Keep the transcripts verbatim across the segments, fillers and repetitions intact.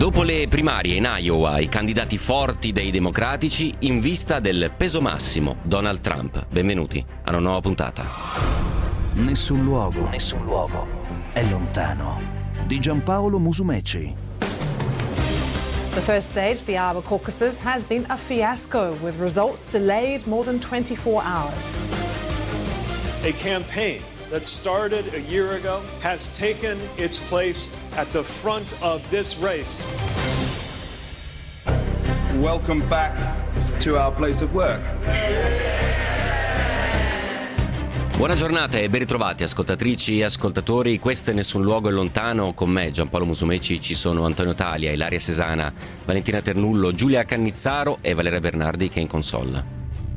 Dopo le primarie in Iowa, i candidati forti dei democratici in vista del peso massimo, Donald Trump. Benvenuti a una nuova puntata. Nessun luogo, nessun luogo è lontano. Di Giampaolo Musumeci. The first stage, the Iowa caucuses, has been a fiasco, with results delayed more than twenty-four hours. A campaign that started a year ago has taken its place at the front of this race. Welcome back to our place of work. Buona giornata e ben ritrovati ascoltatrici e ascoltatori. Questo è Nessun Luogo è Lontano. Con me, Giampaolo Musumeci, ci sono Antonio Talia, Ilaria Sesana, Valentina Ternullo, Giulia Cannizzaro e Valeria Bernardi che è in console.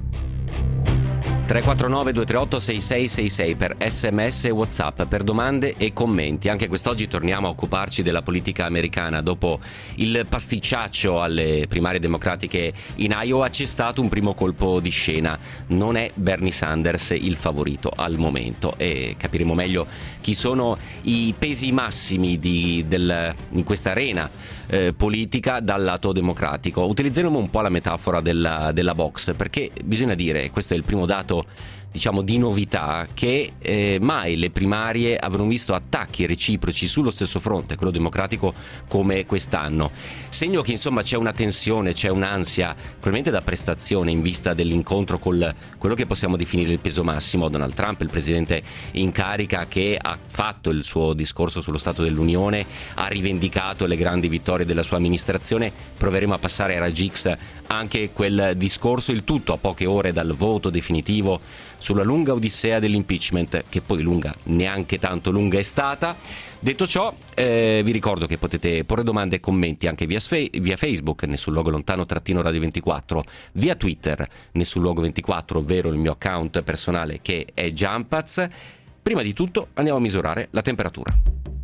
tre quattro nove due tre otto sei sei sei sei per sms e WhatsApp, per domande e commenti. Anche quest'oggi torniamo a occuparci della politica americana. Dopo il pasticciaccio alle primarie democratiche in Iowa c'è stato un primo colpo di scena. Non è Bernie Sanders il favorito al momento e capiremo meglio chi sono i pesi massimi di, del, in questa arena eh, politica dal lato democratico. Utilizzeremo un po' la metafora della, della box, perché bisogna dire, questo è il primo dato diciamo di novità, che eh, mai le primarie avevano visto attacchi reciproci sullo stesso fronte, quello democratico, come quest'anno. Segno che insomma c'è una tensione, c'è un'ansia, probabilmente da prestazione, in vista dell'incontro con quello che possiamo definire il peso massimo, Donald Trump, il presidente in carica, che ha fatto il suo discorso sullo Stato dell'Unione, ha rivendicato le grandi vittorie della sua amministrazione. Proveremo a passare a raggi X anche quel discorso, il tutto a poche ore dal voto definitivo sulla lunga odissea dell'impeachment, che poi lunga, neanche tanto lunga è stata. Detto ciò, eh, vi ricordo che potete porre domande e commenti anche via, via Facebook, Nessun Luogo Lontano trattino Radio ventiquattro, via Twitter, Nessun Luogo ventiquattro, ovvero il mio account personale che è Giampaz. Prima di tutto andiamo a misurare la temperatura.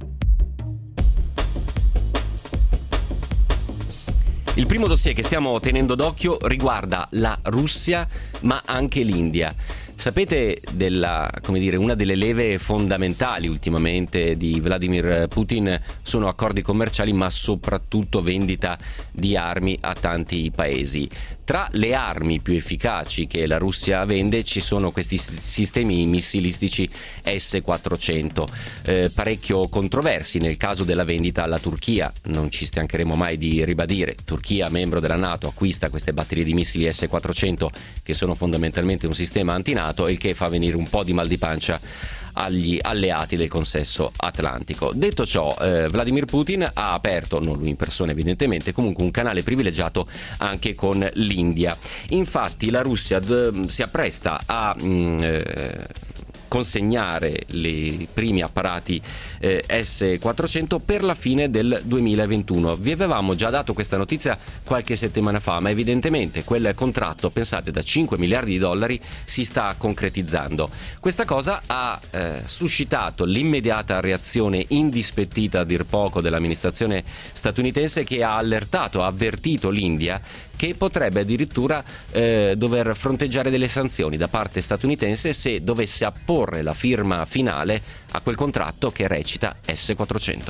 Il primo dossier che stiamo tenendo d'occhio riguarda la Russia, ma anche l'India. Sapete della, come dire, una delle leve fondamentali ultimamente di Vladimir Putin sono accordi commerciali, ma soprattutto vendita di armi a tanti paesi. Tra le armi più efficaci che la Russia vende ci sono questi sistemi missilistici S quattrocento, eh, parecchio controversi nel caso della vendita alla Turchia. Non ci stancheremo mai di ribadire: Turchia, membro della NATO, acquista queste batterie di missili S quattrocento che sono fondamentalmente un sistema antinato, il che fa venire un po' di mal di pancia agli alleati del consesso atlantico. Detto ciò, eh, Vladimir Putin ha aperto, non lui in persona evidentemente, comunque un canale privilegiato anche con l'India. Infatti la Russia d- si appresta a mh, eh, consegnare i primi apparati eh, S quattrocento per la fine del duemilaventuno. Vi avevamo già dato questa notizia qualche settimana fa, ma evidentemente quel contratto, pensate, da cinque miliardi di dollari si sta concretizzando. Questa cosa ha eh, suscitato l'immediata reazione indispettita a dir poco dell'amministrazione statunitense, che ha allertato, ha avvertito l'India che potrebbe addirittura eh, dover fronteggiare delle sanzioni da parte statunitense se dovesse apporre la firma finale a quel contratto che recita S quattrocento.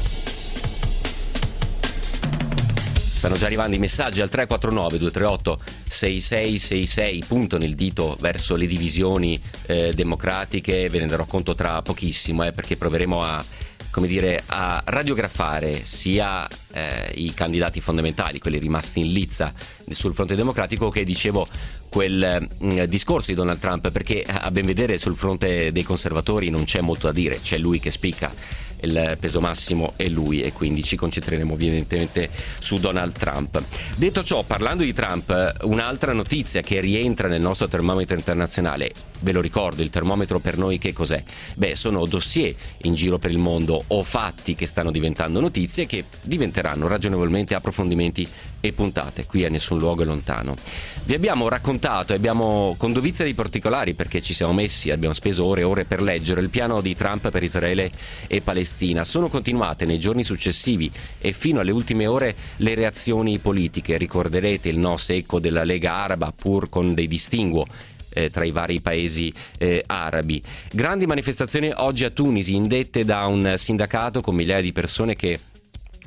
Stanno già arrivando i messaggi al tre quattro nove due tre otto sei sei sei sei, puntano il dito verso le divisioni eh, democratiche. Ve ne darò conto tra pochissimo, eh, perché proveremo a come dire, a radiografare sia eh, i candidati fondamentali, quelli rimasti in lizza sul fronte democratico, che dicevo quel mh, discorso di Donald Trump, perché a ben vedere sul fronte dei conservatori non c'è molto da dire, c'è lui che spicca. Il peso massimo è lui e quindi ci concentreremo evidentemente su Donald Trump. Detto ciò, parlando di Trump, un'altra notizia che rientra nel nostro termometro internazionale, ve lo ricordo, il termometro per noi che cos'è? Beh, sono dossier in giro per il mondo o fatti che stanno diventando notizie, che diventeranno ragionevolmente approfondimenti e puntate qui a Nessun Luogo è Lontano. Vi abbiamo raccontato e abbiamo, con dovizia di particolari, perché ci siamo messi, abbiamo speso ore e ore per leggere il piano di Trump per Israele e Palestina. Sono continuate nei giorni successivi e fino alle ultime ore le reazioni politiche. Ricorderete il no secco della Lega Araba, pur con dei distinguo eh, tra i vari paesi eh, arabi. Grandi manifestazioni oggi a Tunisi, indette da un sindacato con migliaia di persone che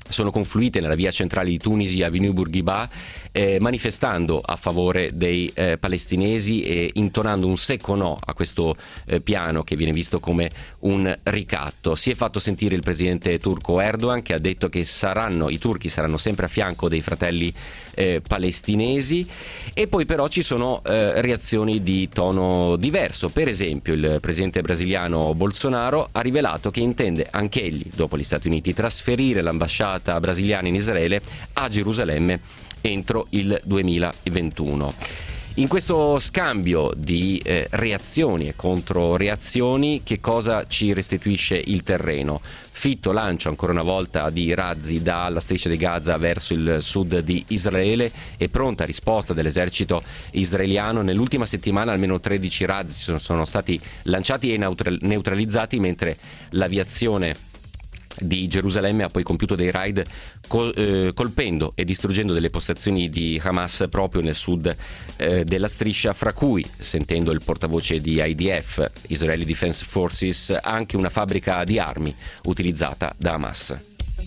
sono confluite nella via centrale di Tunisi, Avenue Bourguiba, eh, manifestando a favore dei eh, palestinesi e intonando un secco no a questo eh, piano che viene visto come un ricatto. Si è fatto sentire il presidente turco Erdogan, che ha detto che saranno i turchi saranno sempre a fianco dei fratelli eh, palestinesi, e poi però ci sono eh, reazioni di tono diverso. Per esempio il presidente brasiliano Bolsonaro ha rivelato che intende anch'egli, dopo gli Stati Uniti, trasferire l'ambasciata brasiliana in Israele a Gerusalemme entro il duemilaventuno. In questo scambio di eh, reazioni e controreazioni, che cosa ci restituisce il terreno? Fitto lancio ancora una volta di razzi dalla striscia di Gaza verso il sud di Israele e pronta risposta dell'esercito israeliano. Nell'ultima settimana almeno tredici razzi sono, sono stati lanciati e neutralizzati, mentre l'aviazione di Gerusalemme ha poi compiuto dei raid col, eh, colpendo e distruggendo delle postazioni di Hamas proprio nel sud eh, della striscia, fra cui, sentendo il portavoce di I D F, Israeli Defense Forces, anche una fabbrica di armi utilizzata da Hamas.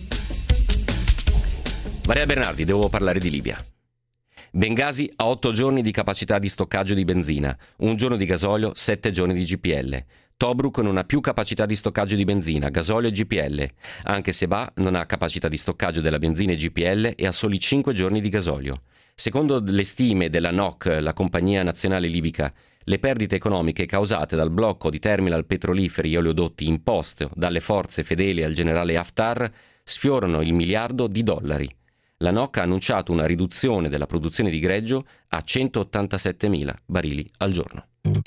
Maria Bernardi, devo parlare di Libia. Bengasi ha otto giorni di capacità di stoccaggio di benzina, un giorno di gasolio, sette giorni di G P L. Tobruk non ha più capacità di stoccaggio di benzina, gasolio e G P L. Anche Sebha non ha capacità di stoccaggio della benzina e G P L e ha soli cinque giorni di gasolio. Secondo le stime della N O C, la compagnia nazionale libica, le perdite economiche causate dal blocco di terminal petroliferi e oleodotti imposto dalle forze fedeli al generale Haftar sfiorano il miliardo di dollari. La N O C ha annunciato una riduzione della produzione di greggio a centottantasettemila barili al giorno.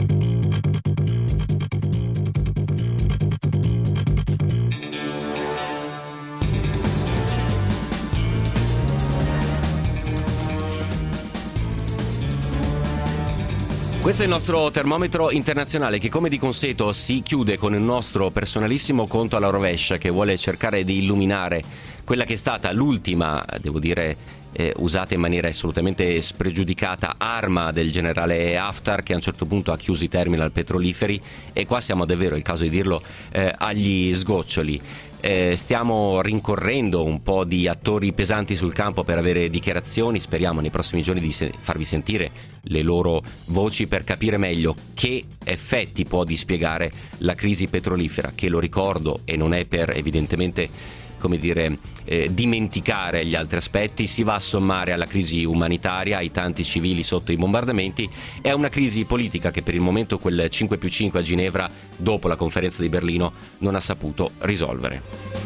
Questo è il nostro termometro internazionale, che come di consueto si chiude con il nostro personalissimo conto alla rovescia, che vuole cercare di illuminare quella che è stata l'ultima, devo dire, eh, usata in maniera assolutamente spregiudicata, arma del generale Haftar, che a un certo punto ha chiuso i terminal petroliferi, e qua siamo davvero, è il caso di dirlo, eh, agli sgoccioli. Eh, stiamo rincorrendo un po' di attori pesanti sul campo per avere dichiarazioni. Speriamo nei prossimi giorni di se- farvi sentire le loro voci per capire meglio che effetti può dispiegare la crisi petrolifera, che, lo ricordo, e non è per evidentemente come dire eh, dimenticare gli altri aspetti, si va a sommare alla crisi umanitaria, ai tanti civili sotto i bombardamenti, e a una crisi politica che per il momento quel cinque più cinque a Ginevra, dopo la conferenza di Berlino, non ha saputo risolvere.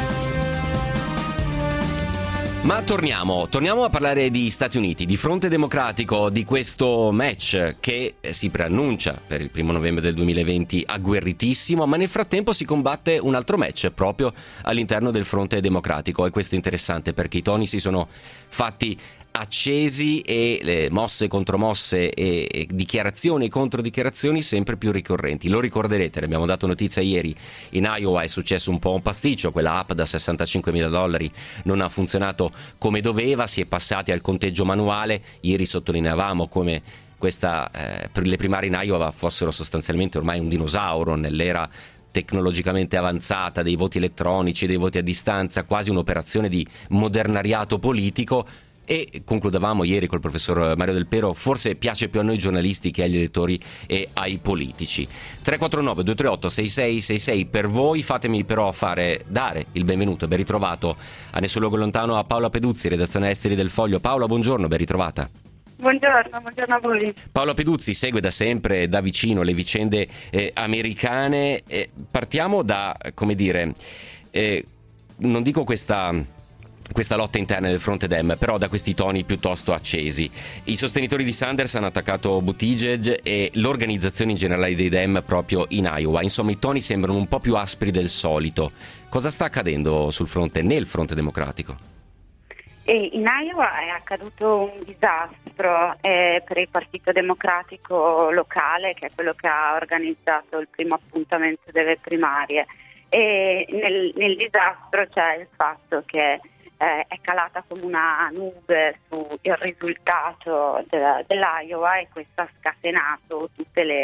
Ma torniamo, torniamo a parlare di Stati Uniti, di fronte democratico, di questo match che si preannuncia per il primo novembre del duemilaventi agguerritissimo, ma nel frattempo si combatte un altro match proprio all'interno del fronte democratico, e questo è interessante perché i toni si sono fatti accesi e le mosse contro mosse e, e dichiarazioni contro dichiarazioni sempre più ricorrenti. Lo ricorderete, ne abbiamo dato notizia ieri, in Iowa è successo un po' un pasticcio, quella app da sessantacinquemila dollari non ha funzionato come doveva, si è passati al conteggio manuale. Ieri sottolineavamo come questa, eh, le primarie in Iowa fossero sostanzialmente ormai un dinosauro nell'era tecnologicamente avanzata dei voti elettronici, dei voti a distanza, quasi un'operazione di modernariato politico. E concludevamo ieri col professor Mario Del Pero, forse piace più a noi giornalisti che agli elettori e ai politici. Tre quattro nove due tre otto sei sei sei sei per voi. Fatemi però fare dare il benvenuto, ben ritrovato a nessun luogo lontano, a Paola Peduzzi, redazione esteri del Foglio. Paola, buongiorno, ben ritrovata. Buongiorno, buongiorno a voi. Paola Peduzzi segue da sempre, da vicino, le vicende eh, americane. Eh, partiamo da, come dire, eh, non dico questa... questa lotta interna del fronte Dem, però da questi toni piuttosto accesi. I sostenitori di Sanders hanno attaccato Buttigieg e l'organizzazione in generale dei Dem proprio in Iowa. Insomma, i toni sembrano un po' più aspri del solito. Cosa sta accadendo sul fronte, nel fronte democratico? E in Iowa è accaduto un disastro eh, per il Partito Democratico locale, che è quello che ha organizzato il primo appuntamento delle primarie. E nel, nel disastro c'è il fatto che Eh, è calata come una nube sul risultato de- dell'Iowa, e questo ha scatenato tutte le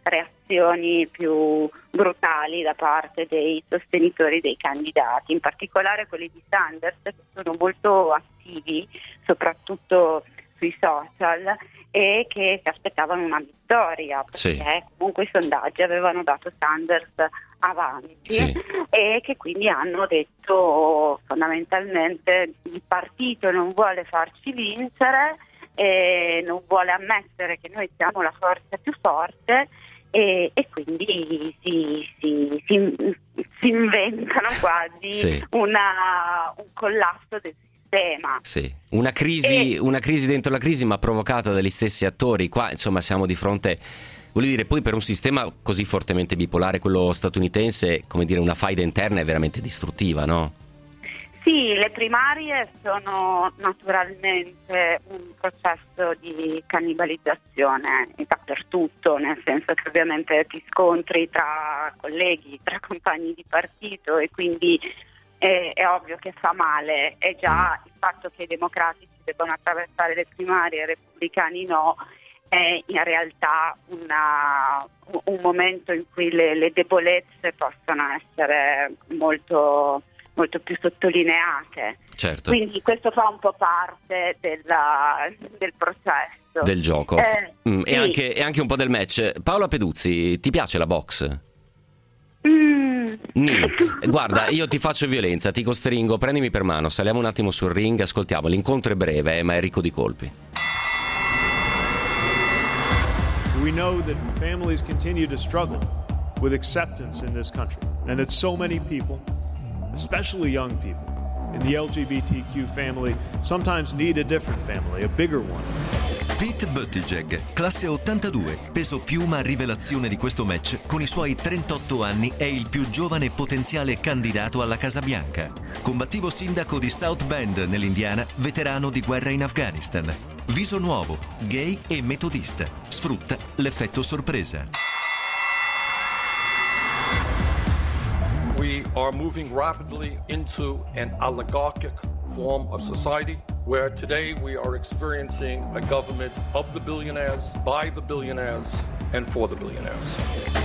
reazioni più brutali da parte dei sostenitori dei candidati, in particolare quelli di Sanders, che sono molto attivi, soprattutto sui social, e che si aspettavano una vittoria, perché sì. comunque i sondaggi avevano dato Sanders avanti, sì. e che quindi hanno detto fondamentalmente il partito non vuole farci vincere e non vuole ammettere che noi siamo la forza più forte, e, e quindi si, si, si, si inventano quasi sì. una, un collasso del sistema. Sì. Una crisi, e... una crisi dentro la crisi, ma provocata dagli stessi attori. Qua insomma siamo di fronte, voglio dire, poi per un sistema così fortemente bipolare, quello statunitense, come dire, una faida interna è veramente distruttiva, no? Sì, le primarie sono naturalmente un processo di cannibalizzazione dappertutto, nel senso che ovviamente ti scontri tra colleghi, tra compagni di partito, e quindi è, è ovvio che fa male. E già il fatto che i democratici debbano attraversare le primarie e i repubblicani no è in realtà una, un momento in cui le, le debolezze possono essere molto... molto più sottolineate. Certo. Quindi questo fa un po' parte della, del processo. Del gioco. Eh, mm, sì. e, anche, e anche un po' del match. Paola Peduzzi, ti piace la box? Mm. Nì. Guarda, io ti faccio violenza, ti costringo, prendimi per mano, saliamo un attimo sul ring, ascoltiamo, l'incontro è breve, eh, ma è ricco di colpi. We know that families continue to struggle with acceptance in this country, and that so many people, especially young people in the L G B T Q family, sometimes need a different family, a bigger one. Pete Buttigieg, classe ottantadue, peso piuma rivelazione di questo match, con i suoi trentotto anni è il più giovane potenziale candidato alla Casa Bianca. Combattivo sindaco di South Bend nell'Indiana, veterano di guerra in Afghanistan. Viso nuovo, gay e metodista. Sfrutta l'effetto sorpresa. We are moving rapidly into an oligarchic form of society where today we are experiencing a government of the billionaires, by the billionaires, and for the billionaires.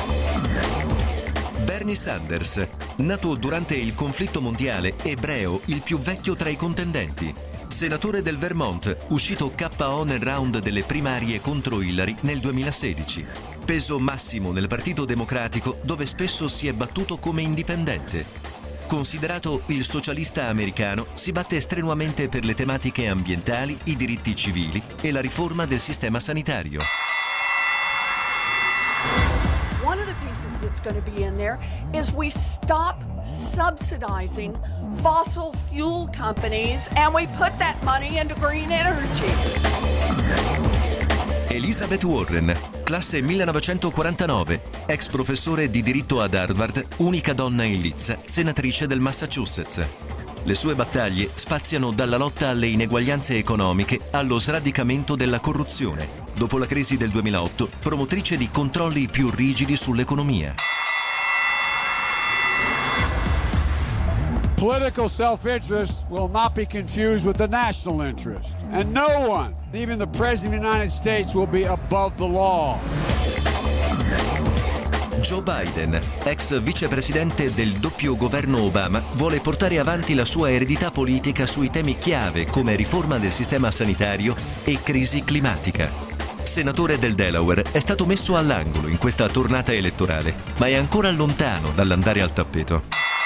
Bernie Sanders, nato durante il conflitto mondiale, ebreo, il più vecchio tra i contendenti. Senatore del Vermont, uscito K O nel round delle primarie contro Hillary nel duemilasedici. Peso massimo nel Partito Democratico, dove spesso si è battuto come indipendente. Considerato il socialista americano, si batte strenuamente per le tematiche ambientali, i diritti civili e la riforma del sistema sanitario. One of the pieces that's going to be in there is we stop subsidizing fossil fuel companies and we put that money into green energy. Elizabeth Warren, classe millenovecentoquarantanove, ex professore di diritto ad Harvard, unica donna in lizza, senatrice del Massachusetts. Le sue battaglie spaziano dalla lotta alle ineguaglianze economiche allo sradicamento della corruzione. Dopo la crisi del duemilaotto, promotrice di controlli più rigidi sull'economia. Political self-interest will not be confused with the national interest. And no one, even the President of the United States, will be above the law. Joe Biden, ex vicepresidente del doppio governo Obama, vuole portare avanti la sua eredità politica sui temi chiave come riforma del sistema sanitario e crisi climatica. Senatore del Delaware, è stato messo all'angolo in questa tornata elettorale, ma è ancora lontano dall'andare al tappeto.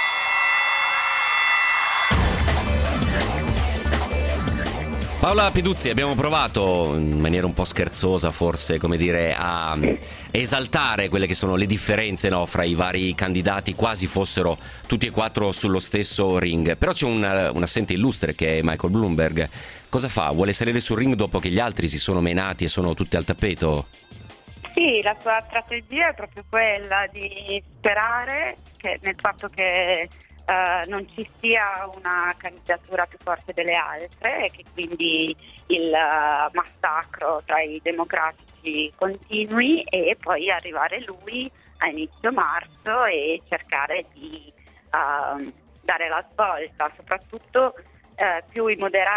Paola Peduzzi, abbiamo provato in maniera un po' scherzosa forse, come dire, a esaltare quelle che sono le differenze, no, fra i vari candidati, quasi fossero tutti e quattro sullo stesso ring. Però c'è un, un assente illustre che è Michael Bloomberg. Cosa fa? Vuole salire sul ring dopo che gli altri si sono menati e sono tutti al tappeto? Sì, la sua strategia è proprio quella di sperare che nel fatto che Uh, non ci sia una candidatura più forte delle altre e che quindi il uh, massacro tra i democratici continui, e poi arrivare lui a inizio marzo e cercare di uh, dare la svolta. Soprattutto uh, più i moderati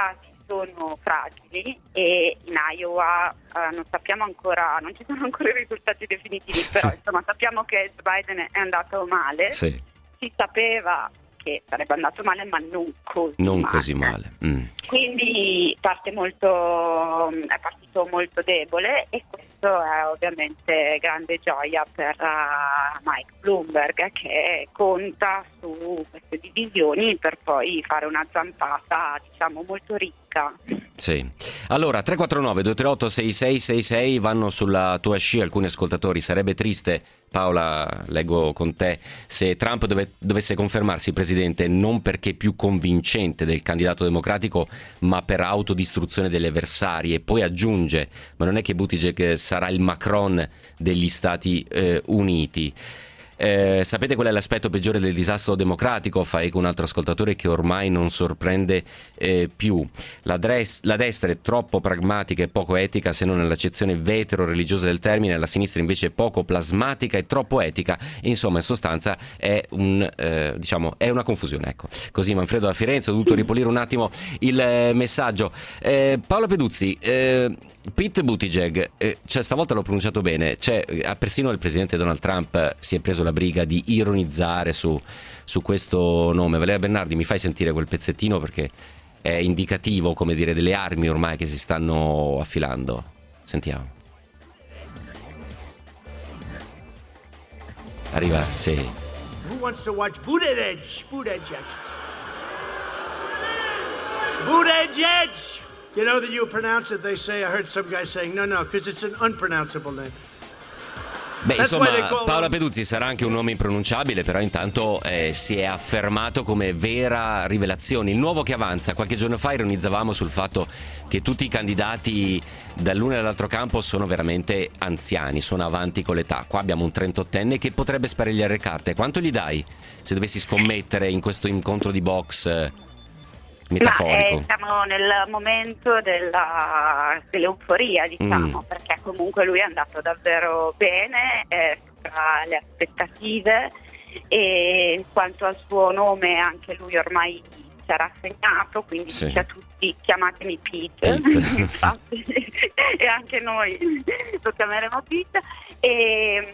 sono fragili e in Iowa uh, non sappiamo ancora, non ci sono ancora i risultati definitivi, però insomma sappiamo che Biden è andato male, sì. Si sapeva che sarebbe andato male, ma non così non male. Così male. Mm. Quindi parte molto, è partito molto debole e questo è ovviamente grande gioia per uh, Mike Bloomberg, che conta su queste divisioni per poi fare una zampata, diciamo, molto ricca. Sì. Allora, tre quattro nove due tre otto sei sei sei sei vanno sulla tua scia alcuni ascoltatori. Sarebbe triste, Paola, leggo con te, se Trump dove, dovesse confermarsi presidente non perché più convincente del candidato democratico, ma per autodistruzione degli avversari. E poi aggiunge, ma non è che Buttigieg sarà il Macron degli Stati eh, Uniti. Eh, sapete qual è l'aspetto peggiore del disastro democratico? Fa eco un altro ascoltatore che ormai non sorprende eh, più. La, dres- la destra è troppo pragmatica e poco etica, se non nell'accezione vetero-religiosa del termine, la sinistra invece è poco plasmatica e troppo etica. E insomma, in sostanza è un eh, diciamo è una confusione, ecco. Così Manfredo da Firenze, ho dovuto ripulire un attimo il eh, messaggio. eh, Paolo Peduzzi, eh, Pete Buttigieg, eh, cioè stavolta l'ho pronunciato bene, cioè, persino il presidente Donald Trump si è preso la briga di ironizzare su, su questo nome. Valeria Bernardi, mi fai sentire quel pezzettino perché è indicativo, come dire, delle armi ormai che si stanno affilando. Sentiamo. Arriva, sì. Who wants to watch Buttigieg? Buttigieg. Buttigieg! You know that you pronounce it, they say, I heard some guy saying, no, no, because it's an unpronounceable name. Beh, insomma, Paola Peduzzi sarà anche un nome impronunciabile, però intanto eh, si è affermato come vera rivelazione. Il nuovo che avanza. Qualche giorno fa ironizzavamo sul fatto che tutti i candidati dall'uno e dall'altro campo sono veramente anziani, sono avanti con l'età. Qua abbiamo un trentottenne che potrebbe sparigliare carte. Quanto gli dai se dovessi scommettere in questo incontro di box eh, metaforico? Ma, eh, siamo nel momento della, dell'euforia, diciamo, mm. perché comunque lui è andato davvero bene, eh, tra le aspettative, e quanto al suo nome anche lui ormai si è rassegnato, quindi sì. dice a tutti chiamatemi Pete, Pete. Infatti, e anche noi lo chiameremo Pete. E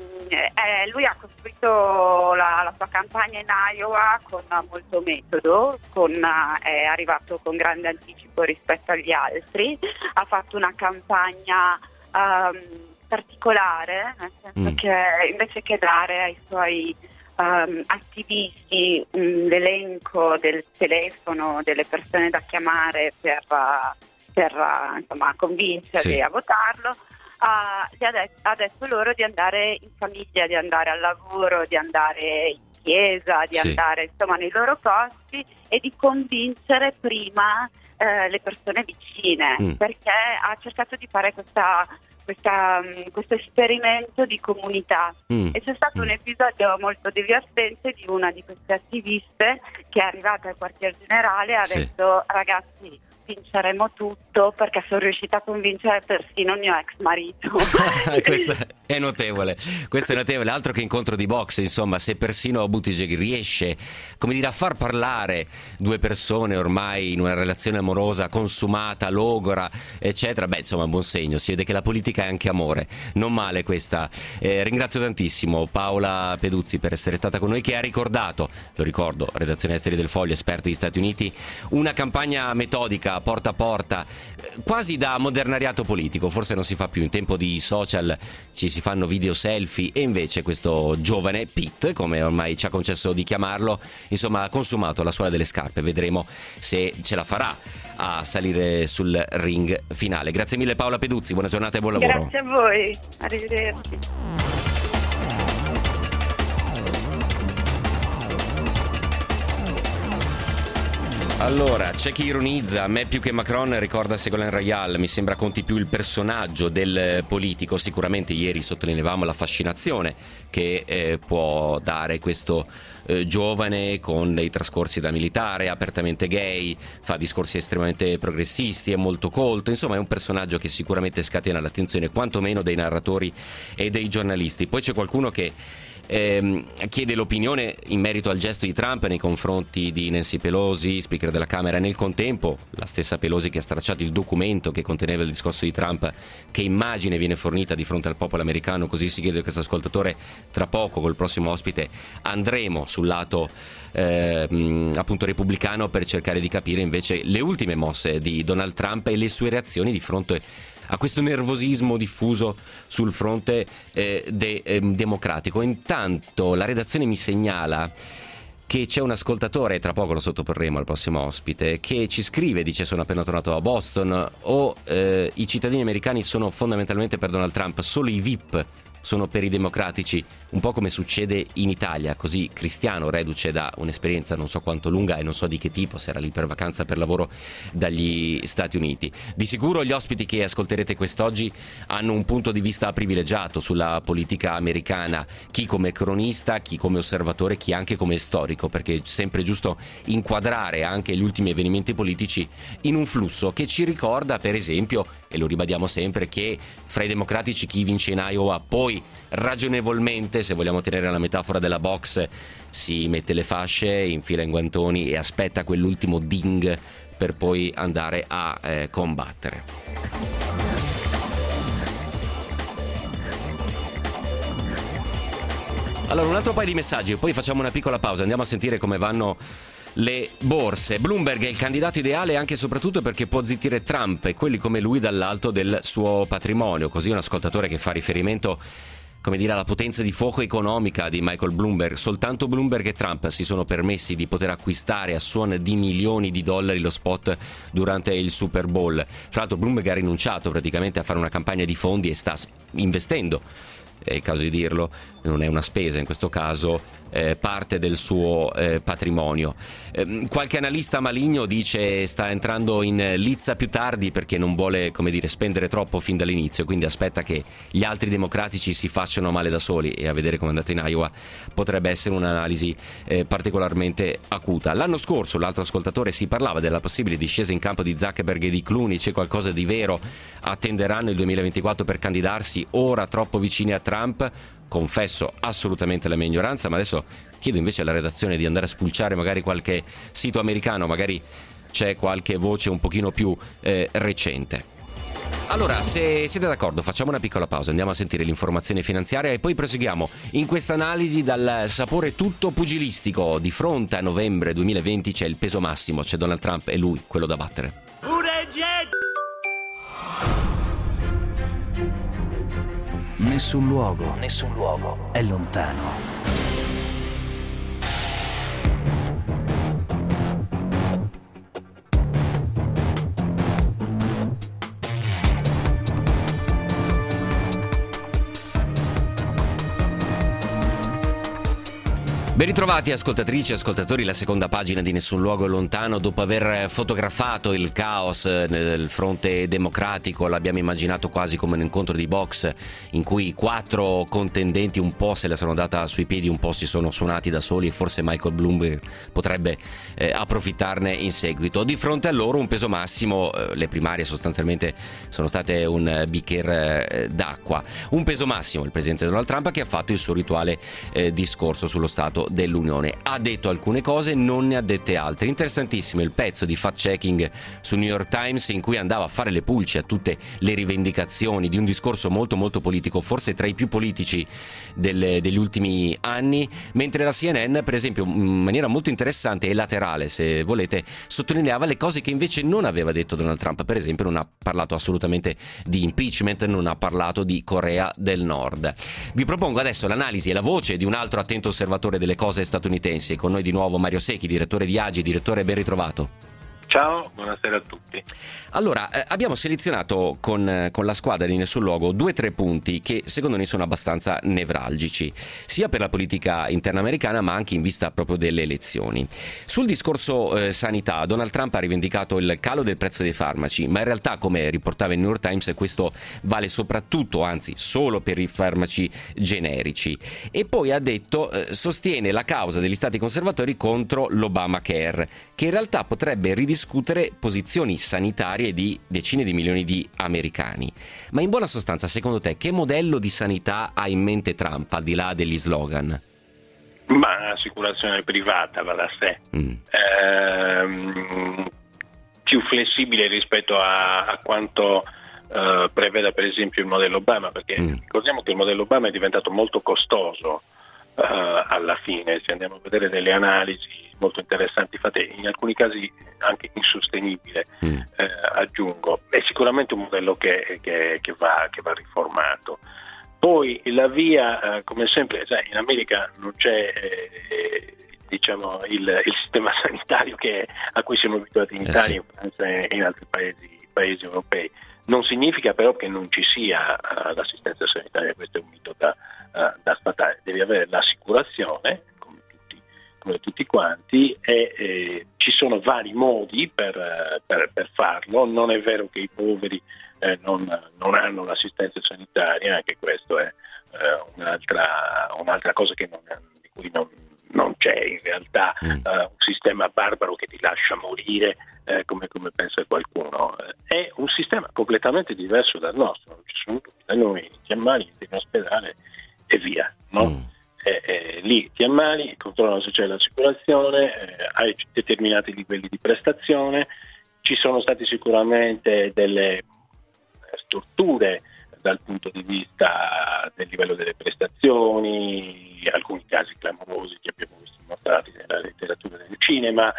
Eh, lui ha costruito la, la sua campagna in Iowa con molto metodo, con, è arrivato con grande anticipo rispetto agli altri, ha fatto una campagna um, particolare, nel senso mm. che invece che dare ai suoi um, attivisti un elenco del telefono delle persone da chiamare per, per insomma, convincerli sì. a votarlo, Uh, ha, detto, ha detto loro di andare in famiglia, di andare al lavoro, di andare in chiesa, di sì. andare insomma nei loro posti e di convincere prima uh, le persone vicine, mm. perché ha cercato di fare questa, questa, um, questo esperimento di comunità mm. e c'è stato mm. un episodio molto divertente di una di queste attiviste che è arrivata al quartier generale e ha sì. detto: ragazzi, vinceremo tutto, perché sono riuscita a convincere persino il mio ex marito. Questo è notevole, questo è notevole, altro che incontro di box, insomma, se persino Buttigieg riesce, come dire, a far parlare due persone ormai in una relazione amorosa consumata, logora, eccetera, beh, insomma, buon segno, si vede che la politica è anche amore, non male questa. Eh, ringrazio tantissimo Paola Peduzzi per essere stata con noi, che ha ricordato, lo ricordo, redazione esteri del Foglio, esperti degli Stati Uniti, una campagna metodica porta a porta, quasi da modernariato politico, forse non si fa più, in tempo di social ci si fanno video selfie, e invece questo giovane Pete, come ormai ci ha concesso di chiamarlo, insomma ha consumato la suola delle scarpe. Vedremo se ce la farà a salire sul ring finale. Grazie mille Paola Peduzzi, buona giornata e buon lavoro. Grazie a voi, arrivederci. Allora, c'è chi ironizza, a me più che Macron ricorda Ségolène Royal, mi sembra conti più il personaggio del politico. Sicuramente ieri sottolineavamo la fascinazione che eh, può dare questo eh, giovane con dei trascorsi da militare, apertamente gay, fa discorsi estremamente progressisti, è molto colto, insomma è un personaggio che sicuramente scatena l'attenzione quantomeno dei narratori e dei giornalisti. Poi c'è qualcuno che ehm, chiede l'opinione in merito al gesto di Trump nei confronti di Nancy Pelosi, speaker della Camera, e nel contempo la stessa Pelosi che ha stracciato il documento che conteneva il discorso di Trump, che immagine viene fornita di fronte al popolo americano. Così si chiede questo ascoltatore. Tra poco col prossimo ospite andremo sul lato eh, appunto repubblicano per cercare di capire invece le ultime mosse di Donald Trump e le sue reazioni di fronte a questo nervosismo diffuso sul fronte eh, de, eh, democratico. Intanto la redazione mi segnala che c'è un ascoltatore, tra poco lo sottoporremo al prossimo ospite, che ci scrive, dice: sono appena tornato a Boston, o eh, i cittadini americani sono fondamentalmente per Donald Trump, solo i V I P sono per i democratici, un po' come succede in Italia. Così Cristiano, reduce da un'esperienza non so quanto lunga e non so di che tipo, se era lì per vacanza, per lavoro, dagli Stati Uniti. Di sicuro gli ospiti che ascolterete quest'oggi hanno un punto di vista privilegiato sulla politica americana, chi come cronista, chi come osservatore, chi anche come storico, perché è sempre giusto inquadrare anche gli ultimi avvenimenti politici in un flusso che ci ricorda, per esempio, e lo ribadiamo sempre, che fra i democratici chi vince in Iowa poi ragionevolmente, se vogliamo tenere la metafora della box, si mette le fasce, infila in guantoni e aspetta quell'ultimo ding per poi andare a eh, combattere. Allora, un altro paio di messaggi e poi facciamo una piccola pausa, andiamo a sentire come vanno le borse. Bloomberg è il candidato ideale anche e soprattutto perché può zittire Trump e quelli come lui dall'alto del suo patrimonio. Così un ascoltatore che fa riferimento, come dire, alla potenza di fuoco economica di Michael Bloomberg. Soltanto Bloomberg e Trump si sono permessi di poter acquistare a suon di milioni di dollari lo spot durante il Super Bowl. Fra l'altro Bloomberg ha rinunciato praticamente a fare una campagna di fondi e sta investendo, è il caso di dirlo, non è una spesa in questo caso, eh, parte del suo eh, patrimonio. Eh, qualche analista maligno dice sta entrando in lizza più tardi perché non vuole, come dire, spendere troppo fin dall'inizio, quindi aspetta che gli altri democratici si facciano male da soli, e a vedere come è andata in Iowa potrebbe essere un'analisi eh, particolarmente acuta. L'anno scorso, l'altro ascoltatore, si parlava della possibile discesa in campo di Zuckerberg e di Clooney. C'è qualcosa di vero? Attenderanno il duemilaventiquattro per candidarsi, ora troppo vicini a Trump? Confesso assolutamente la mia ignoranza, ma adesso chiedo invece alla redazione di andare a spulciare magari qualche sito americano, magari c'è qualche voce un pochino più eh, recente. Allora, se siete d'accordo, facciamo una piccola pausa, andiamo a sentire l'informazione finanziaria e poi proseguiamo in questa analisi dal sapore tutto pugilistico. Di fronte a novembre duemilaventi c'è il peso massimo, c'è Donald Trump, è lui quello da battere. Nessun luogo, nessun luogo è lontano. Ben ritrovati ascoltatrici e ascoltatori, la seconda pagina di Nessun Luogo Lontano. Dopo aver fotografato il caos nel fronte democratico, l'abbiamo immaginato quasi come un incontro di box in cui quattro contendenti un po' se la sono data sui piedi, un po' si sono suonati da soli, e forse Michael Bloomberg potrebbe eh, approfittarne in seguito. Di fronte a loro un peso massimo, eh, le primarie sostanzialmente sono state un bicchiere eh, d'acqua. Un peso massimo il presidente Donald Trump, che ha fatto il suo rituale eh, discorso sullo Stato dell'Unione. Ha detto alcune cose, non ne ha dette altre. Interessantissimo il pezzo di fact checking su New York Times in cui andava a fare le pulci a tutte le rivendicazioni di un discorso molto molto politico, forse tra i più politici del, degli ultimi anni, mentre la C N N, per esempio, in maniera molto interessante e laterale, se volete, sottolineava le cose che invece non aveva detto Donald Trump. Per esempio non ha parlato assolutamente di impeachment, non ha parlato di Corea del Nord. Vi propongo adesso l'analisi e la voce di un altro attento osservatore delle cose statunitensi. Con noi di nuovo Mario Secchi, direttore di Agi. Direttore, ben ritrovato. Ciao, buonasera a tutti. Allora, eh, abbiamo selezionato con, con la squadra di Nessun Luogo due o tre punti che secondo noi sono abbastanza nevralgici, sia per la politica interna americana ma anche in vista proprio delle elezioni. Sul discorso eh, sanità, Donald Trump ha rivendicato il calo del prezzo dei farmaci, ma in realtà, come riportava il New York Times, questo vale soprattutto, anzi solo per i farmaci generici. E poi ha detto, eh, sostiene la causa degli stati conservatori contro l'Obamacare, che in realtà potrebbe ridiscutere discutere posizioni sanitarie di decine di milioni di americani. Ma in buona sostanza, secondo te, che modello di sanità ha in mente Trump, al di là degli slogan? Ma assicurazione privata, va da sé. Mm. Ehm, più flessibile rispetto a, a quanto uh, preveda per esempio il modello Obama, perché mm. ricordiamo che il modello Obama è diventato molto costoso uh, alla fine, se andiamo a vedere delle analisi molto interessanti fatte, in alcuni casi anche insostenibile, mm. eh, aggiungo. È sicuramente un modello che, che, che, va, che va riformato. Poi la via, eh, come sempre, sai, in America non c'è eh, diciamo il, il sistema sanitario che, a cui siamo abituati in Italia, eh sì. in Francia e in altri paesi, paesi europei. Non significa però che non ci sia uh, l'assistenza sanitaria, questo è un mito da, uh, da sfatare. Devi avere l'assicurazione, come tutti, come tutti quanti, e eh, ci sono vari modi per, per, per farlo. Non è vero che i poveri Eh, non, non hanno l'assistenza sanitaria, anche questo è eh, un'altra, un'altra cosa che non, di cui non, non c'è in realtà mm. uh, un sistema barbaro che ti lascia morire eh, come, come pensa qualcuno. È un sistema completamente diverso dal nostro, non ci sono tutti da noi, ti ammali, entri in ospedale e via, no? Mm. Eh, eh, lì ti ammali, controllano se c'è l'assicurazione, eh, hai determinati livelli di prestazione, ci sono stati sicuramente delle storture dal punto di vista del livello delle prestazioni, alcuni casi clamorosi che abbiamo visto mostrati nella letteratura del cinema.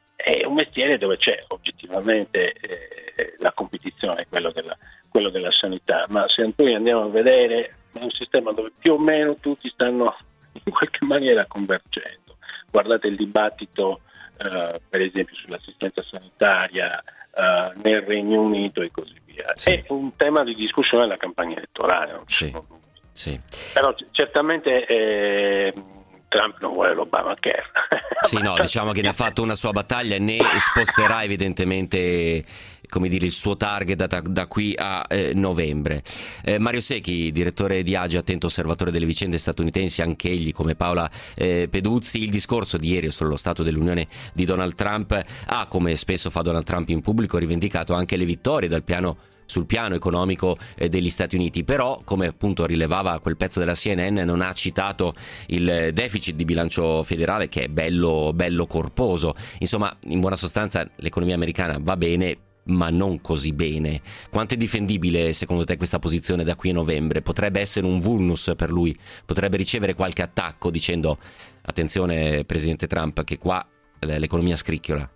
È un mestiere dove c'è oggettivamente eh, la competizione, quello della, quello della sanità, ma se noi andiamo a vedere è un sistema dove più o meno tutti stanno in qualche maniera convergendo. Guardate il dibattito eh, per esempio sull'assistenza sanitaria eh, nel Regno Unito e così via. Sì. È un tema di discussione nella campagna elettorale, non sì. Sì. Però c- certamente eh, Trump non vuole l'Obamacare. Sì, no, diciamo che ne ha fatto una sua battaglia e ne sposterà evidentemente, come dire, il suo target da, da qui a eh, novembre. Eh, Mario Secchi, direttore di Agi, attento osservatore delle vicende statunitensi, anche egli come Paola eh, Peduzzi. Il discorso di ieri sullo Stato dell'Unione di Donald Trump ha, come spesso fa Donald Trump in pubblico, rivendicato anche le vittorie dal piano sul piano economico eh, degli Stati Uniti, però, come appunto rilevava quel pezzo della C N N, non ha citato il deficit di bilancio federale, che è bello, bello corposo. Insomma, in buona sostanza l'economia americana va bene, ma non così bene. Quanto è difendibile secondo te questa posizione da qui a novembre? Potrebbe essere un vulnus per lui? Potrebbe ricevere qualche attacco dicendo attenzione Presidente Trump che qua l'economia scricchiola?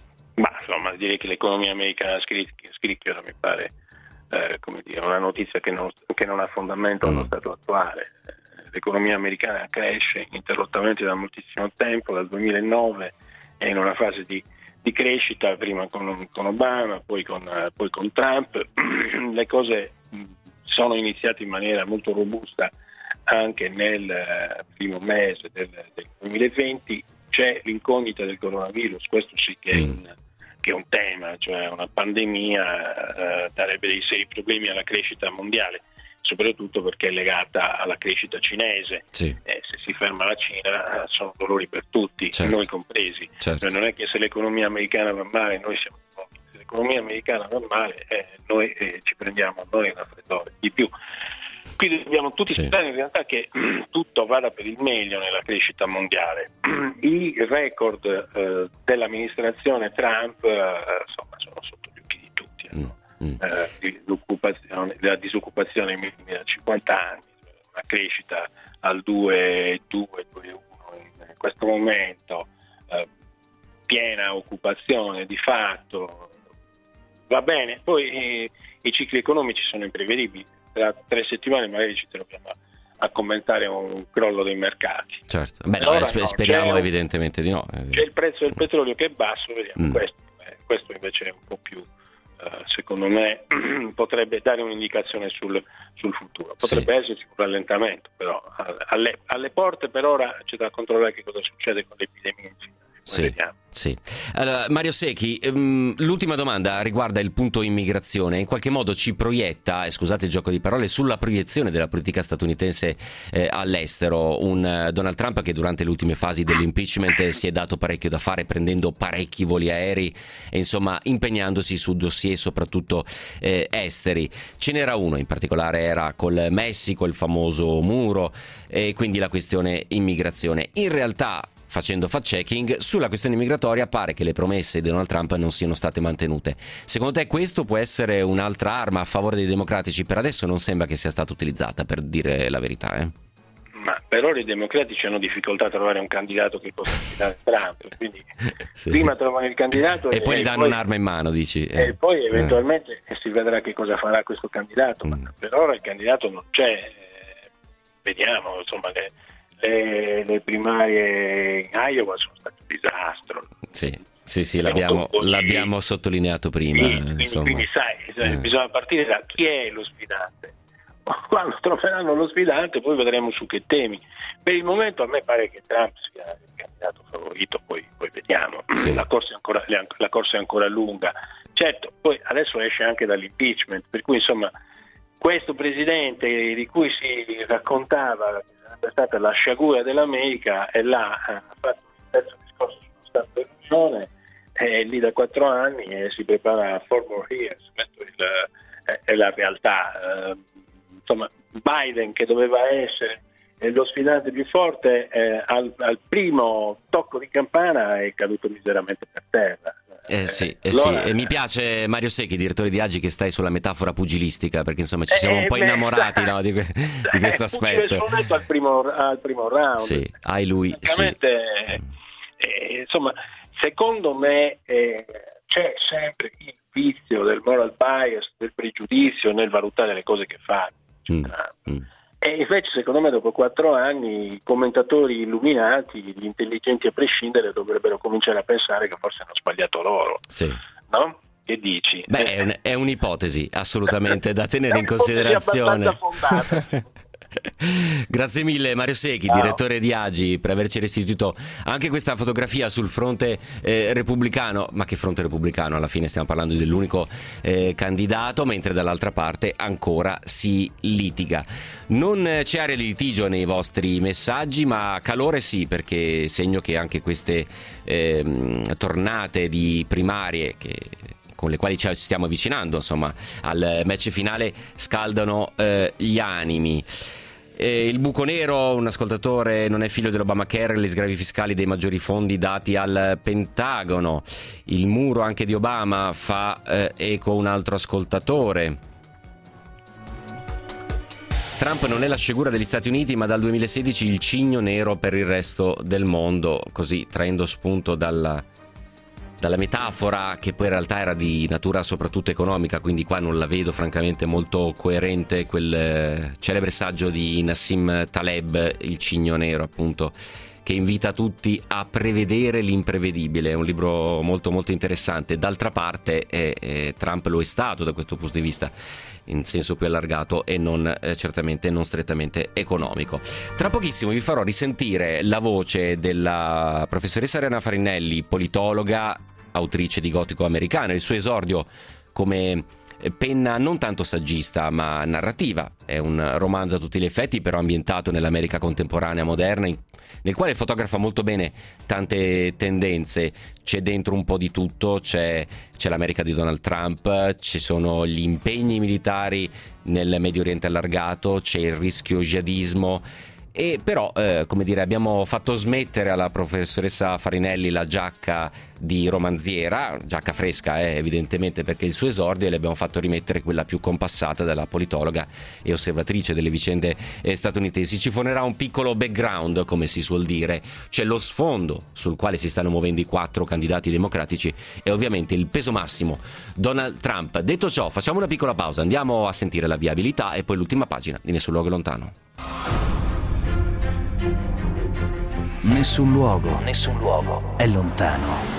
Ma insomma, direi che l'economia americana scricchiola mi pare eh, come dire, una notizia che non, che non ha fondamento allo mm. stato attuale. L'economia americana cresce interrottamente da moltissimo tempo, dal duemilanove è in una fase di, di crescita, prima con, con Obama, poi con, poi con Trump. Le cose sono iniziate in maniera molto robusta anche nel primo mese del, del duemilaventi. C'è l'incognita del coronavirus, questo sì che è un, che è un tema, cioè una pandemia eh, darebbe dei seri problemi alla crescita mondiale, soprattutto perché è legata alla crescita cinese. Sì. Eh, se si ferma la Cina sono dolori per tutti, certo. Noi compresi. Certo. Cioè, non è che se l'economia americana va male noi siamo pronti, se l'economia americana va male eh, noi eh, ci prendiamo noi un raffreddore di più. Quindi dobbiamo tutti sì. sperare in realtà che tutto vada per il meglio nella crescita mondiale. I record eh, dell'amministrazione Trump eh, insomma sono sotto gli occhi di tutti. Mm. Mm. Eh, l'occupazione, la disoccupazione minima da cinquanta anni, una crescita al due virgola due due uno in questo momento, eh, piena occupazione di fatto, va bene. Poi eh, i cicli economici sono imprevedibili. Tra tre settimane magari ci troviamo a, a commentare un crollo dei mercati. Certo, beh, no, allora, sper- no, speriamo un, evidentemente di no. C'è il prezzo del petrolio che è basso, vediamo. Mm. Questo, eh, questo invece è un po' più, uh, secondo me, potrebbe dare un'indicazione sul, sul futuro. Potrebbe sì. esserci un rallentamento, però alle, alle porte per ora c'è da controllare che cosa succede con l'epidemia in Cina. sì, vediamo. Sì. Allora, Mario Secchi, um, l'ultima domanda riguarda il punto immigrazione. In qualche modo ci proietta, e scusate il gioco di parole, sulla proiezione della politica statunitense eh, all'estero. Un uh, Donald Trump che durante le ultime fasi dell'impeachment si è dato parecchio da fare, prendendo parecchi voli aerei e insomma impegnandosi su dossier soprattutto eh, esteri. Ce n'era uno in particolare, era col Messico, il famoso muro, e quindi la questione immigrazione. In realtà, facendo fact-checking sulla questione migratoria, pare che le promesse di Donald Trump non siano state mantenute. Secondo te questo può essere un'altra arma a favore dei democratici? Per adesso non sembra che sia stata utilizzata, per dire la verità. Eh? Ma per ora i democratici hanno difficoltà a trovare un candidato che possa affidare Trump, quindi sì. Prima trovano il candidato e, e poi gli danno poi, un'arma in mano, dici? E eh. poi eventualmente eh. si vedrà che cosa farà questo candidato, mm. ma per ora il candidato non c'è. Vediamo, insomma, le, le, le primarie in Iowa sono state un disastro. Sì, sì, sì, l'abbiamo, l'abbiamo sottolineato prima. Sì, quindi, quindi sai, eh. bisogna partire da chi è lo sfidante. Quando troveranno lo sfidante poi vedremo su che temi. Per il momento a me pare che Trump sia il candidato favorito, poi, poi vediamo. Sì. La corsa è ancora, la corsa è ancora lunga. Certo, poi adesso esce anche dall'impeachment, per cui insomma questo presidente di cui si raccontava che sarebbe stata la sciagura dell'America è là, ha fatto un terzo discorso sullo Stato dell'Unione, è lì da quattro anni e si prepara a four more years. Questo è, il, è, è la realtà. Uh, insomma, Biden, che doveva essere lo sfidante più forte, eh, al, al primo tocco di campana è caduto miseramente per terra. Eh sì, eh allora, sì. E mi piace, Mario Secchi, direttore di Agi, che stai sulla metafora pugilistica, perché insomma ci siamo eh, un po' innamorati beh, no, di, que- di questo aspetto. Al primo, al primo round. Sì, hai lui. Sì. Eh, insomma, secondo me eh, c'è sempre il vizio del moral bias, del pregiudizio nel valutare le cose che fa. Mm, mm. E invece secondo me dopo quattro anni i commentatori illuminati, gli intelligenti a prescindere, dovrebbero cominciare a pensare che forse hanno sbagliato loro. Sì. No? Che dici? Beh, è, un, è un'ipotesi assolutamente da tenere in considerazione. Grazie mille Mario Secchi, Ciao. direttore di Agi, per averci restituito anche questa fotografia sul fronte eh, repubblicano. Ma che fronte repubblicano? Alla fine stiamo parlando dell'unico eh, candidato, mentre dall'altra parte ancora si litiga. Non c'è area di litigio nei vostri messaggi, ma calore sì, perché segno che anche queste eh, tornate di primarie che con le quali ci stiamo avvicinando, insomma, al match finale, scaldano eh, gli animi. Eh, il buco nero, un ascoltatore, non è figlio dell'Obamacare, gli sgravi fiscali dei maggiori fondi dati al Pentagono. Il muro anche di Obama, fa eh, eco un altro ascoltatore. Trump non è la sciagura degli Stati Uniti, ma dal duemilasedici il cigno nero per il resto del mondo, così traendo spunto dalla dalla metafora, che poi in realtà era di natura soprattutto economica, quindi qua non la vedo francamente molto coerente, quel eh, celebre saggio di Nassim Taleb, Il cigno nero, appunto, che invita tutti a prevedere l'imprevedibile. È un libro molto molto interessante. D'altra parte eh, eh, Trump lo è stato da questo punto di vista, in senso più allargato e non eh, certamente non strettamente economico. Tra pochissimo vi farò risentire la voce della professoressa Arianna Farinelli, politologa, autrice di Gotico americano, il suo esordio come penna non tanto saggista ma narrativa. È un romanzo a tutti gli effetti, però ambientato nell'America contemporanea moderna, nel quale fotografa molto bene tante tendenze. C'è dentro un po' di tutto, c'è, c'è l'America di Donald Trump, ci sono gli impegni militari nel Medio Oriente allargato, c'è il rischio jihadismo. E però, eh, come dire, abbiamo fatto smettere alla professoressa Farinelli la giacca di romanziera, giacca fresca eh, evidentemente perché il suo esordio, e le abbiamo fatto rimettere quella più compassata della politologa e osservatrice delle vicende eh, statunitensi. Ci fornirà un piccolo background, come si suol dire, c'è lo sfondo sul quale si stanno muovendo i quattro candidati democratici e ovviamente il peso massimo Donald Trump. Detto ciò, facciamo una piccola pausa, andiamo a sentire la viabilità e poi l'ultima pagina di Nessun Luogo Lontano. Nessun luogo, nessun luogo è lontano.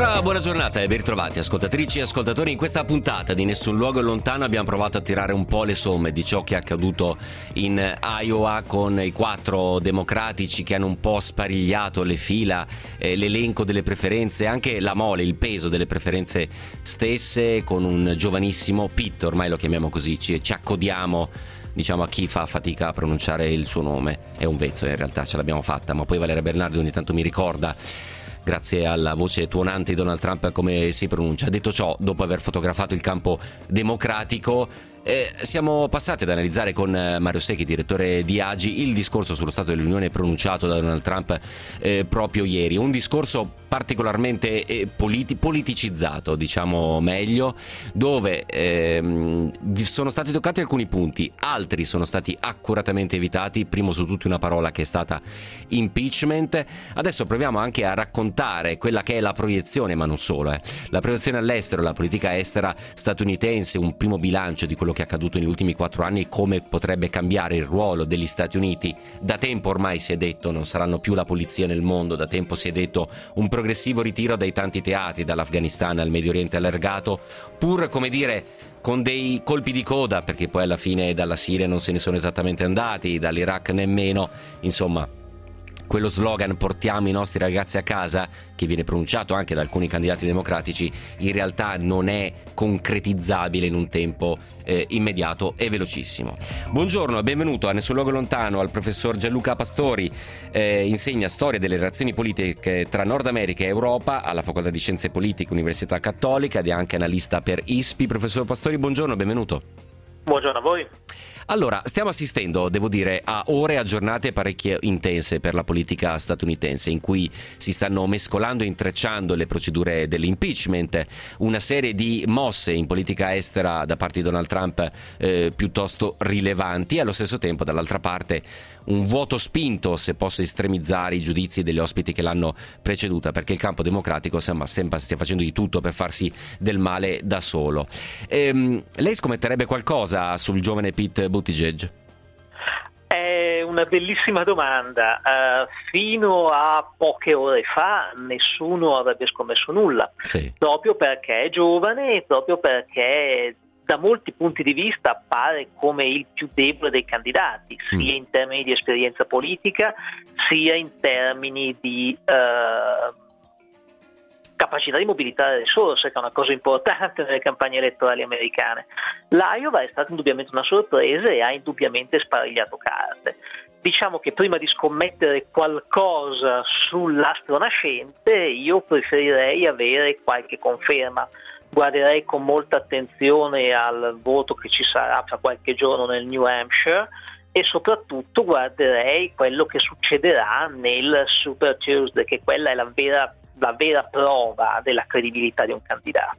Allora, buona giornata e ben ritrovati ascoltatrici e ascoltatori. In questa puntata di Nessun Luogo Lontano abbiamo provato a tirare un po' le somme di ciò che è accaduto in Iowa con i quattro democratici che hanno un po' sparigliato le fila, eh, l'elenco delle preferenze, anche la mole, il peso delle preferenze stesse, con un giovanissimo Pitt, ormai lo chiamiamo così, ci, ci accodiamo diciamo a chi fa fatica a pronunciare il suo nome. È un vezzo, in realtà ce l'abbiamo fatta, ma poi Valeria Bernardi ogni tanto mi ricorda, grazie alla voce tuonante di Donald Trump, come si pronuncia. Detto ciò, dopo aver fotografato il campo democratico, eh, siamo passati ad analizzare con Mario Secchi, direttore di Agi, il discorso sullo Stato dell'Unione pronunciato da Donald Trump eh, proprio ieri. Un discorso particolarmente eh, politi- politicizzato, diciamo meglio, dove eh, sono stati toccati alcuni punti, altri sono stati accuratamente evitati, primo su tutti una parola che è stata impeachment. Adesso proviamo anche a raccontare quella che è la proiezione, ma non solo, eh. la proiezione all'estero, la politica estera statunitense, un primo bilancio di quello che è accaduto negli ultimi quattro anni e come potrebbe cambiare il ruolo degli Stati Uniti. Da tempo ormai si è detto non saranno più la polizia nel mondo, da tempo si è detto un progressivo ritiro dai tanti teatri, dall'Afghanistan al Medio Oriente allargato, pur, come dire, con dei colpi di coda, perché poi alla fine dalla Siria non se ne sono esattamente andati, dall'Iraq nemmeno. Insomma, quello slogan "portiamo i nostri ragazzi a casa", che viene pronunciato anche da alcuni candidati democratici, in realtà non è concretizzabile in un tempo eh, immediato e velocissimo. Buongiorno e benvenuto a Nessun Luogo Lontano al professor Gianluca Pastori, eh, insegna storia delle relazioni politiche tra Nord America e Europa alla Facoltà di Scienze Politiche Università Cattolica ed è anche analista per I S P I. Professor Pastori, buongiorno, benvenuto. Buongiorno a voi. Allora, stiamo assistendo, devo dire, a ore, a giornate parecchie intense per la politica statunitense, in cui si stanno mescolando e intrecciando le procedure dell'impeachment, una serie di mosse in politica estera da parte di Donald Trump eh, piuttosto rilevanti, e allo stesso tempo dall'altra parte un vuoto spinto, se posso estremizzare i giudizi degli ospiti che l'hanno preceduta, perché il campo democratico sembra, sembra stia facendo di tutto per farsi del male da solo. Ehm, lei scommetterebbe qualcosa sul giovane Pete Buttigieg? È una bellissima domanda. Uh, fino a poche ore fa nessuno avrebbe scommesso nulla, sì. proprio perché è giovane e proprio perché da molti punti di vista appare come il più debole dei candidati, sia in termini di esperienza politica, sia in termini di eh, capacità di mobilitare risorse, che è una cosa importante nelle campagne elettorali americane. L'Iowa è stata indubbiamente una sorpresa e ha indubbiamente sparigliato carte. Diciamo che prima di scommettere qualcosa sull'astro nascente, io preferirei avere qualche conferma. Guarderei con molta attenzione al voto che ci sarà fra qualche giorno nel New Hampshire e soprattutto guarderei quello che succederà nel Super Tuesday, che quella è la vera, la vera prova della credibilità di un candidato.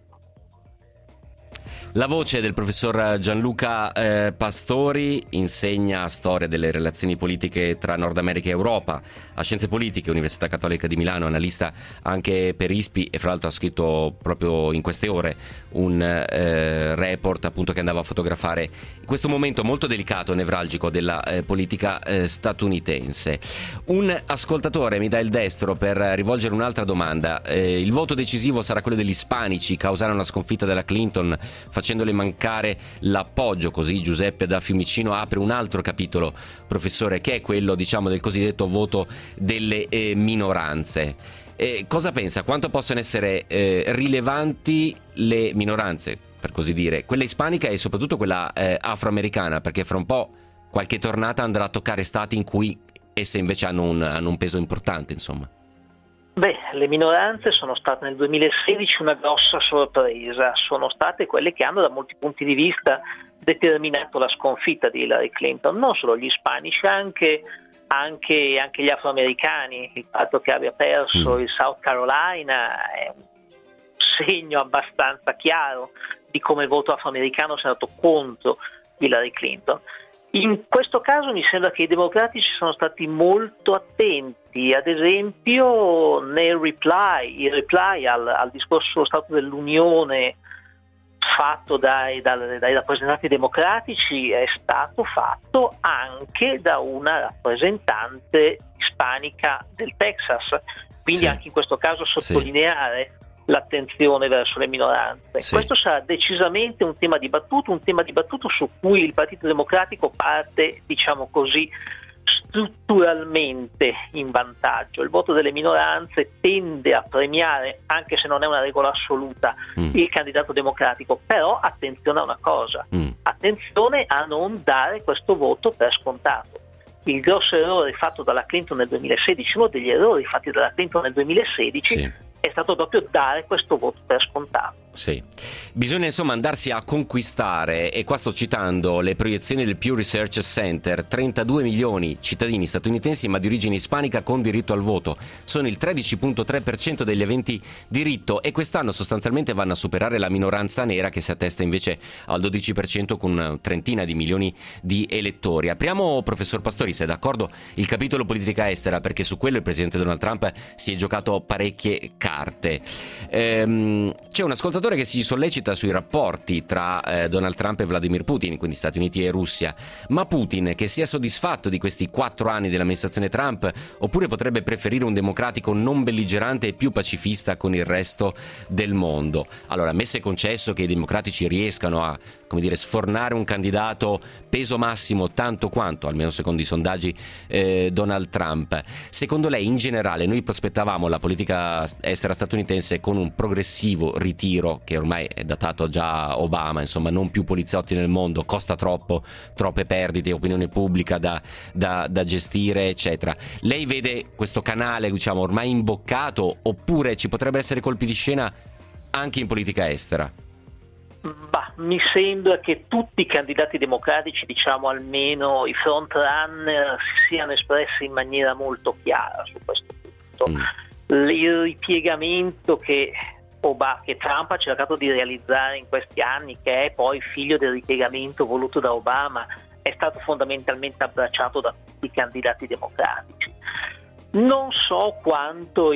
La voce del professor Gianluca eh, Pastori, insegna storia delle relazioni politiche tra Nord America e Europa a Scienze Politiche, Università Cattolica di Milano, analista anche per I S P I e fra l'altro ha scritto proprio in queste ore un eh, report appunto che andava a fotografare questo momento molto delicato e nevralgico della eh, politica eh, statunitense. Un ascoltatore mi dà il destro per rivolgere un'altra domanda. Eh, il voto decisivo sarà quello degli ispanici, causarono la sconfitta della Clinton facendole mancare l'appoggio, così Giuseppe da Fiumicino apre un altro capitolo, professore, che è quello, diciamo, del cosiddetto voto delle eh, minoranze. Eh, cosa pensa? Quanto possono essere eh, rilevanti le minoranze, per così dire, quella ispanica e soprattutto quella eh, afroamericana, perché fra un po' qualche tornata andrà a toccare stati in cui esse invece hanno un, hanno un peso importante, insomma. Beh, le minoranze sono state nel duemilasedici una grossa sorpresa, sono state quelle che hanno da molti punti di vista determinato la sconfitta di Hillary Clinton, non solo gli ispanici, anche, anche, anche gli afroamericani. Il fatto che abbia perso mm. il South Carolina è un segno abbastanza chiaro di come il voto afroamericano sia andato contro Hillary Clinton. In questo caso mi sembra che i democratici sono stati molto attenti, ad esempio nel reply, il reply al, al discorso sullo Stato dell'Unione fatto dai, dai, dai rappresentanti democratici è stato fatto anche da una rappresentante ispanica del Texas, quindi sì. anche in questo caso sottolineare sì. l'attenzione verso le minoranze. Sì. Questo sarà decisamente un tema dibattuto, un tema dibattuto su cui il Partito Democratico parte, diciamo così, strutturalmente in vantaggio. Il voto delle minoranze tende a premiare, anche se non è una regola assoluta, mm. il candidato democratico, però attenzione a una cosa, mm. attenzione a non dare questo voto per scontato. Il grosso errore fatto dalla Clinton nel duemilasedici, uno degli errori fatti dalla Clinton nel duemilasedici, sì. è stato proprio dare questo voto per scontato. Sì, bisogna insomma andarsi a conquistare, e qua sto citando le proiezioni del Pew Research Center: trentadue milioni cittadini statunitensi ma di origine ispanica con diritto al voto, sono il tredici virgola tre per cento degli aventi diritto, e quest'anno sostanzialmente vanno a superare la minoranza nera, che si attesta invece al dodici per cento con una trentina di milioni di elettori. Apriamo, professor Pastori, se è d'accordo, il capitolo politica estera, perché su quello il presidente Donald Trump si è giocato parecchie carte. Ehm, c'è un ascoltatore che si sollecita sui rapporti tra eh, Donald Trump e Vladimir Putin, quindi Stati Uniti e Russia. Ma Putin, che sia soddisfatto di questi quattro anni dell'amministrazione Trump, oppure potrebbe preferire un democratico non belligerante e più pacifista con il resto del mondo? Allora, ammesso e concesso che i democratici riescano a, come dire, sfornare un candidato peso massimo tanto quanto, almeno secondo i sondaggi, eh, Donald Trump, secondo lei in generale noi prospettavamo la politica estera statunitense con un progressivo ritiro, che ormai è datato già Obama, insomma, non più poliziotti nel mondo, costa troppo, troppe perdite, opinione pubblica da, da, da gestire, eccetera. Lei vede questo canale, diciamo, ormai imboccato, oppure ci potrebbe essere colpi di scena anche in politica estera? Bah, mi sembra che tutti i candidati democratici, diciamo almeno i frontrunner, si siano espressi in maniera molto chiara su questo punto. Mm. Il ripiegamento che Obama, che Trump ha cercato di realizzare in questi anni, che è poi figlio del ripiegamento voluto da Obama, è stato fondamentalmente abbracciato da tutti i candidati democratici. Non so quanto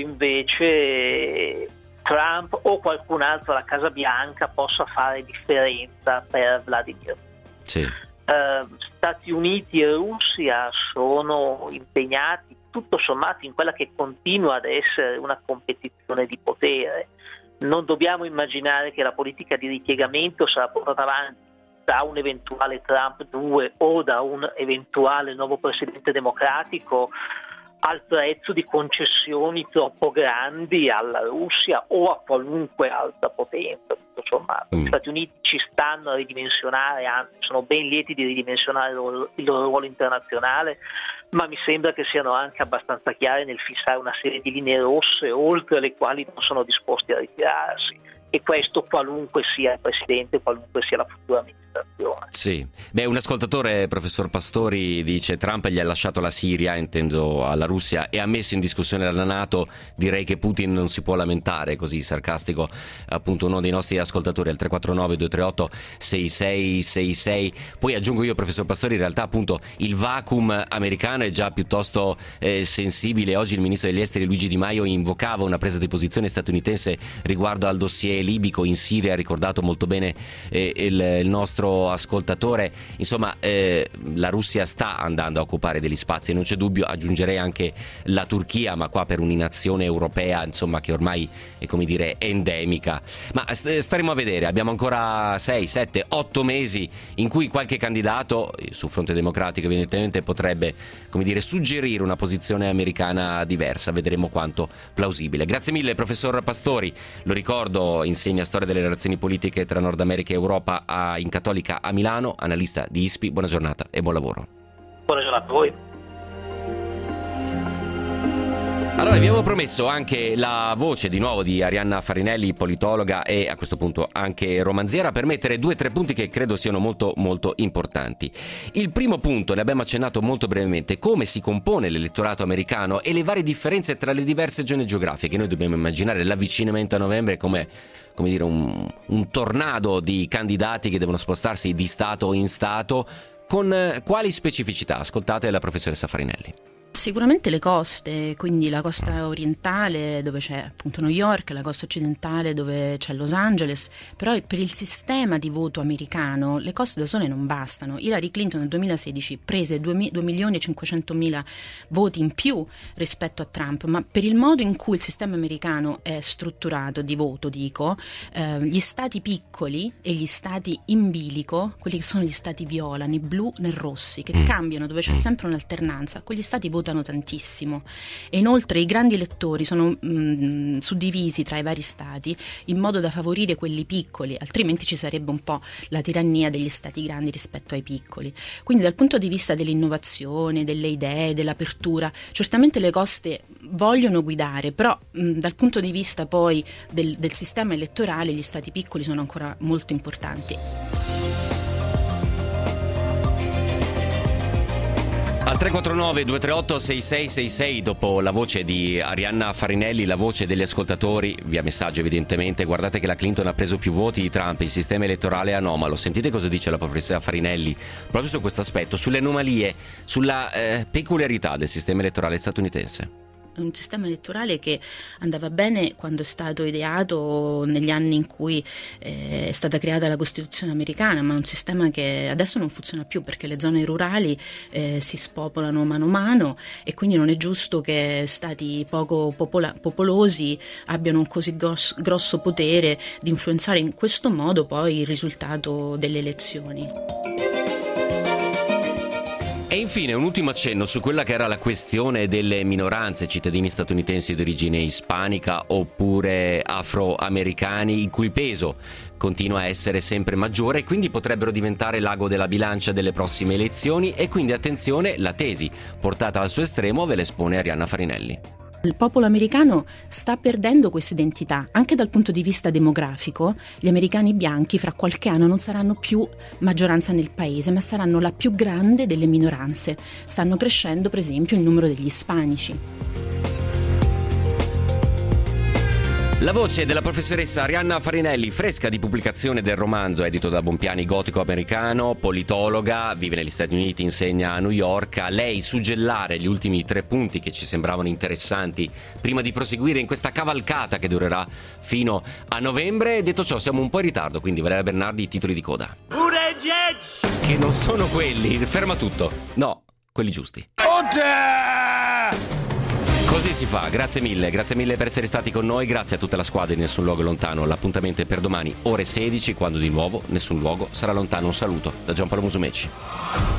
invece Trump o qualcun altro alla Casa Bianca possa fare differenza per Vladimir. Sì. Uh, Stati Uniti e Russia sono impegnati tutto sommato in quella che continua ad essere una competizione di potere. Non dobbiamo immaginare che la politica di ripiegamento sarà portata avanti da un eventuale Trump due o da un eventuale nuovo presidente democratico al prezzo di concessioni troppo grandi alla Russia o a qualunque altra potenza, tutto sommato. Mm. Gli Stati Uniti ci stanno a ridimensionare, anzi sono ben lieti di ridimensionare il loro, il loro ruolo internazionale, ma mi sembra che siano anche abbastanza chiari nel fissare una serie di linee rosse oltre le quali non sono disposti a ritirarsi, e questo qualunque sia il presidente, qualunque sia la futura amministrazione. Sì, beh, un ascoltatore, professor Pastori, dice: Trump gli ha lasciato la Siria, intendo alla Russia, e ha messo in discussione la NATO. Direi che Putin non si può lamentare, così sarcastico appunto uno dei nostri ascoltatori al tre quattro nove due tre otto sei sei sei sei. Poi aggiungo io, professor Pastori, in realtà appunto il vacuum americano è già piuttosto eh, sensibile. Oggi il ministro degli esteri Luigi Di Maio invocava una presa di posizione statunitense riguardo al dossier libico in Siria, ha ricordato molto bene eh, il, il nostro ascoltatore. Insomma, eh, la Russia sta andando a occupare degli spazi, non c'è dubbio. Aggiungerei anche la Turchia, ma qua per un'inazione europea, insomma, che ormai è, come dire, endemica. Ma st- staremo a vedere, abbiamo ancora sei, sette, otto mesi in cui qualche candidato sul fronte democratico evidentemente potrebbe, come dire, suggerire una posizione americana diversa. Vedremo quanto plausibile. Grazie mille, professor Pastori. Lo ricordo, insegna storia delle relazioni politiche tra Nord America e Europa a, in Cattolica a Milano, analista di I S P I. Buona giornata e buon lavoro. Buona giornata a voi. Allora, abbiamo promesso anche la voce di nuovo di Arianna Farinelli, politologa e a questo punto anche romanziera, per mettere due o tre punti che credo siano molto molto importanti. Il primo punto, ne abbiamo accennato molto brevemente: come si compone l'elettorato americano e le varie differenze tra le diverse zone geografiche. Noi dobbiamo immaginare l'avvicinamento a novembre come come dire un, un tornado di candidati che devono spostarsi di stato in stato. Con quali specificità? Ascoltate la professoressa Farinelli. Si Sicuramente le coste, quindi la costa orientale dove c'è appunto New York, la costa occidentale dove c'è Los Angeles, però per il sistema di voto americano le coste da sole non bastano. Hillary Clinton nel duemilasedici prese due milioni e cinquecentomila voti in più rispetto a Trump, ma per il modo in cui il sistema americano è strutturato di voto, dico, eh, gli stati piccoli e gli stati in bilico, quelli che sono gli stati viola, né blu né rossi, che cambiano, dove c'è sempre un'alternanza, quegli stati votano tantissimo. E inoltre i grandi elettori sono mh, suddivisi tra i vari stati in modo da favorire quelli piccoli, altrimenti ci sarebbe un po' la tirannia degli stati grandi rispetto ai piccoli. Quindi dal punto di vista dell'innovazione, delle idee, dell'apertura, certamente le coste vogliono guidare, però mh, dal punto di vista poi del, del sistema elettorale gli stati piccoli sono ancora molto importanti. Al tre quattro nove due tre otto sei sei sei sei, dopo la voce di Arianna Farinelli, la voce degli ascoltatori, via messaggio evidentemente: guardate che la Clinton ha preso più voti di Trump, il sistema elettorale è anomalo. Sentite cosa dice la professoressa Farinelli proprio su questo aspetto, sulle anomalie, sulla eh, peculiarità del sistema elettorale statunitense. Un sistema elettorale che andava bene quando è stato ideato negli anni in cui eh, è stata creata la Costituzione americana, ma è un sistema che adesso non funziona più perché le zone rurali eh, si spopolano mano a mano e quindi non è giusto che stati poco popola- popolosi abbiano un così grosso, grosso potere di influenzare in questo modo poi il risultato delle elezioni. E infine un ultimo accenno su quella che era la questione delle minoranze, cittadini statunitensi di origine ispanica oppure afroamericani, il cui peso continua a essere sempre maggiore e quindi potrebbero diventare l'ago della bilancia delle prossime elezioni. E quindi attenzione, la tesi portata al suo estremo ve l'espone Arianna Farinelli. Il popolo americano sta perdendo questa identità, anche dal punto di vista demografico. Gli americani bianchi fra qualche anno non saranno più maggioranza nel paese, ma saranno la più grande delle minoranze. Stanno crescendo, per esempio, il numero degli ispanici. La voce della professoressa Arianna Farinelli, fresca di pubblicazione del romanzo edito da Bompiani, gotico americano, politologa, vive negli Stati Uniti, insegna a New York. A lei suggellare gli ultimi tre punti che ci sembravano interessanti prima di proseguire in questa cavalcata che durerà fino a novembre. Detto ciò, siamo un po' in ritardo, quindi Valeria Bernardi, i titoli di coda. Pure Judge! Che non sono quelli, ferma tutto. No, quelli giusti. Così si fa, grazie mille, grazie mille per essere stati con noi, grazie a tutta la squadra di Nessun Luogo Lontano. L'appuntamento è per domani, ore sedici, quando di nuovo Nessun Luogo sarà lontano. Un saluto da Giampaolo Musumeci.